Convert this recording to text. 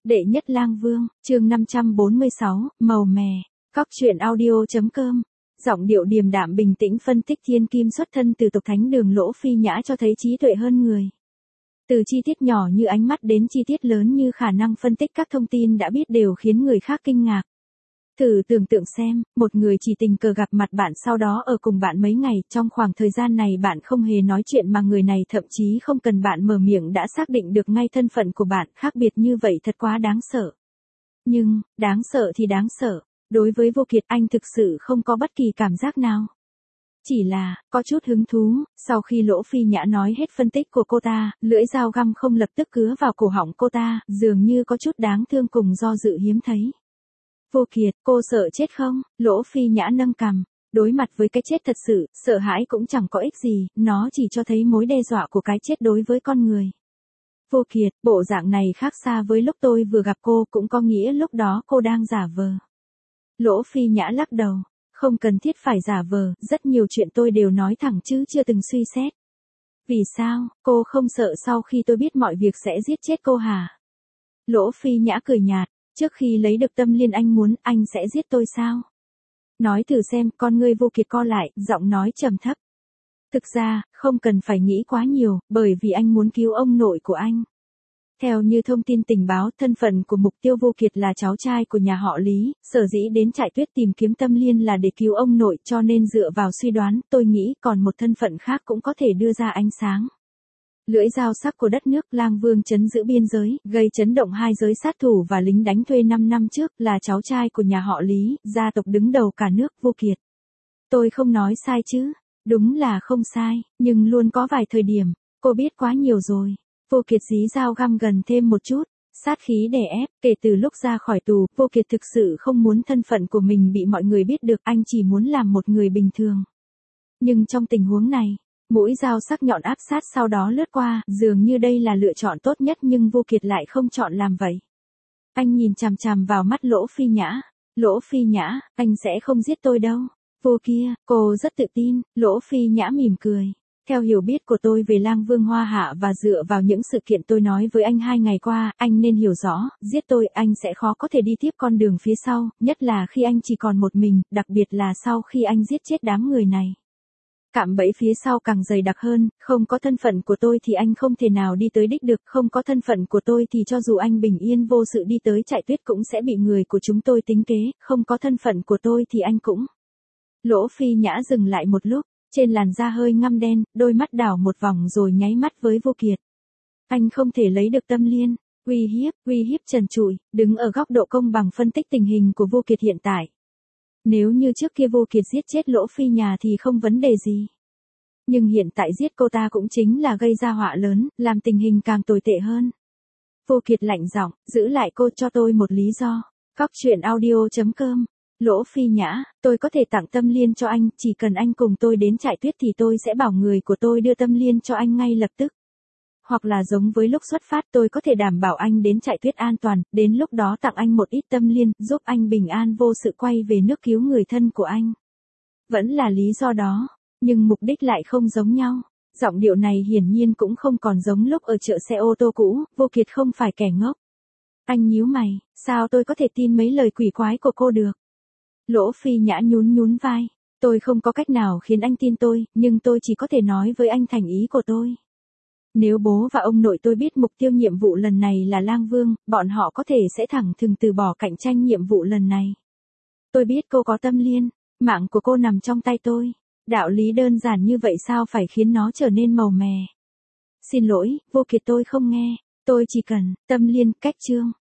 Đệ nhất lang vương, chương 546, màu mè. Cóc truyện audio.com. Giọng điệu điềm đạm bình tĩnh phân tích thiên kim xuất thân từ tộc thánh đường Lỗ Phi Nhã cho thấy trí tuệ hơn người. Từ chi tiết nhỏ như ánh mắt đến chi tiết lớn như khả năng phân tích các thông tin đã biết đều khiến người khác kinh ngạc. Thử tưởng tượng xem, một người chỉ tình cờ gặp mặt bạn sau đó ở cùng bạn mấy ngày, trong khoảng thời gian này bạn không hề nói chuyện mà người này thậm chí không cần bạn mở miệng đã xác định được ngay thân phận của bạn, khác biệt như vậy thật quá đáng sợ. Nhưng, đáng sợ thì đáng sợ, đối với Vô Kiệt anh thực sự không có bất kỳ cảm giác nào. Chỉ là, có chút hứng thú, sau khi Lỗ Phi Nhã nói hết phân tích của cô ta, lưỡi dao găm không lập tức cứa vào cổ họng cô ta, dường như có chút đáng thương cùng do dự hiếm thấy. Vô Kiệt, cô sợ chết không? Lỗ Phi Nhã nâng cằm, đối mặt với cái chết thật sự, sợ hãi cũng chẳng có ích gì, nó chỉ cho thấy mối đe dọa của cái chết đối với con người. Vô Kiệt, bộ dạng này khác xa với lúc tôi vừa gặp cô, cũng có nghĩa lúc đó cô đang giả vờ. Lỗ Phi Nhã lắc đầu, không cần thiết phải giả vờ, rất nhiều chuyện tôi đều nói thẳng chứ chưa từng suy xét. Vì sao, cô không sợ sau khi tôi biết mọi việc sẽ giết chết cô hả? Lỗ Phi Nhã cười nhạt. Trước khi lấy được tâm liên anh muốn, anh sẽ giết tôi sao? Nói thử xem, con ngươi Vô Kiệt co lại, giọng nói trầm thấp. Thực ra, không cần phải nghĩ quá nhiều, bởi vì anh muốn cứu ông nội của anh. Theo như thông tin tình báo, thân phận của mục tiêu Vô Kiệt là cháu trai của nhà họ Lý, sở dĩ đến Trại Tuyết tìm kiếm tâm liên là để cứu ông nội, cho nên dựa vào suy đoán, tôi nghĩ còn một thân phận khác cũng có thể đưa ra ánh sáng. Lưỡi dao sắc của đất nước, lang vương trấn giữ biên giới, gây chấn động hai giới sát thủ và lính đánh thuê 5 năm trước, là cháu trai của nhà họ Lý, gia tộc đứng đầu cả nước, Vô Kiệt. Tôi không nói sai chứ? Đúng là không sai, nhưng luôn có vài thời điểm, cô biết quá nhiều rồi. Vô Kiệt dí dao găm gần thêm một chút, sát khí đè ép, kể từ lúc ra khỏi tù, Vô Kiệt thực sự không muốn thân phận của mình bị mọi người biết được, anh chỉ muốn làm một người bình thường. Nhưng trong tình huống này, mũi dao sắc nhọn áp sát sau đó lướt qua, dường như đây là lựa chọn tốt nhất nhưng Vô Kiệt lại không chọn làm vậy. Anh nhìn chằm chằm vào mắt Lỗ Phi Nhã. Lỗ Phi Nhã, anh sẽ không giết tôi đâu. Vô kia, cô rất tự tin, Lỗ Phi Nhã mỉm cười. Theo hiểu biết của tôi về lang vương Hoa Hạ và dựa vào những sự kiện tôi nói với anh 2 ngày qua, anh nên hiểu rõ, giết tôi anh sẽ khó có thể đi tiếp con đường phía sau, nhất là khi anh chỉ còn một mình, đặc biệt là sau khi anh giết chết đám người này. Cạm bẫy phía sau càng dày đặc hơn, không có thân phận của tôi thì anh không thể nào đi tới đích được, không có thân phận của tôi thì cho dù anh bình yên vô sự đi tới Trại Tuyết cũng sẽ bị người của chúng tôi tính kế, không có thân phận của tôi thì anh cũng. Lỗ Phi Nhã dừng lại một lúc, trên làn da hơi ngăm đen, đôi mắt đảo một vòng rồi nháy mắt với Vô Kiệt. Anh không thể lấy được tâm liên, uy hiếp trần trụi, đứng ở góc độ công bằng phân tích tình hình của Vô Kiệt hiện tại. Nếu như trước kia Vô Kiệt giết chết Lỗ Phi Nhã thì không vấn đề gì. Nhưng hiện tại giết cô ta cũng chính là gây ra họa lớn, làm tình hình càng tồi tệ hơn. Vô Kiệt lạnh giọng, giữ lại cô cho tôi một lý do. Cóc truyện audio.com. Lỗ Phi Nhã, tôi có thể tặng tâm liên cho anh, chỉ cần anh cùng tôi đến Trại Tuyết thì tôi sẽ bảo người của tôi đưa tâm liên cho anh ngay lập tức. Hoặc là giống với lúc xuất phát tôi có thể đảm bảo anh đến Trại Tuyết an toàn, đến lúc đó tặng anh một ít tâm liên, giúp anh bình an vô sự quay về nước cứu người thân của anh. Vẫn là lý do đó, nhưng mục đích lại không giống nhau. Giọng điệu này hiển nhiên cũng không còn giống lúc ở chợ xe ô tô cũ, Vô Kiệt không phải kẻ ngốc. Anh nhíu mày, sao tôi có thể tin mấy lời quỷ quái của cô được? Lỗ Phi Nhã nhún vai, tôi không có cách nào khiến anh tin tôi, nhưng tôi chỉ có thể nói với anh thành ý của tôi. Nếu bố và ông nội tôi biết mục tiêu nhiệm vụ lần này là lang vương, bọn họ có thể sẽ thẳng thừng từ bỏ cạnh tranh nhiệm vụ lần này. Tôi biết cô có tâm liên, mạng của cô nằm trong tay tôi. Đạo lý đơn giản như vậy sao phải khiến nó trở nên màu mè? Xin lỗi, Vô Kiệt tôi không nghe, tôi chỉ cần tâm liên, cách chương.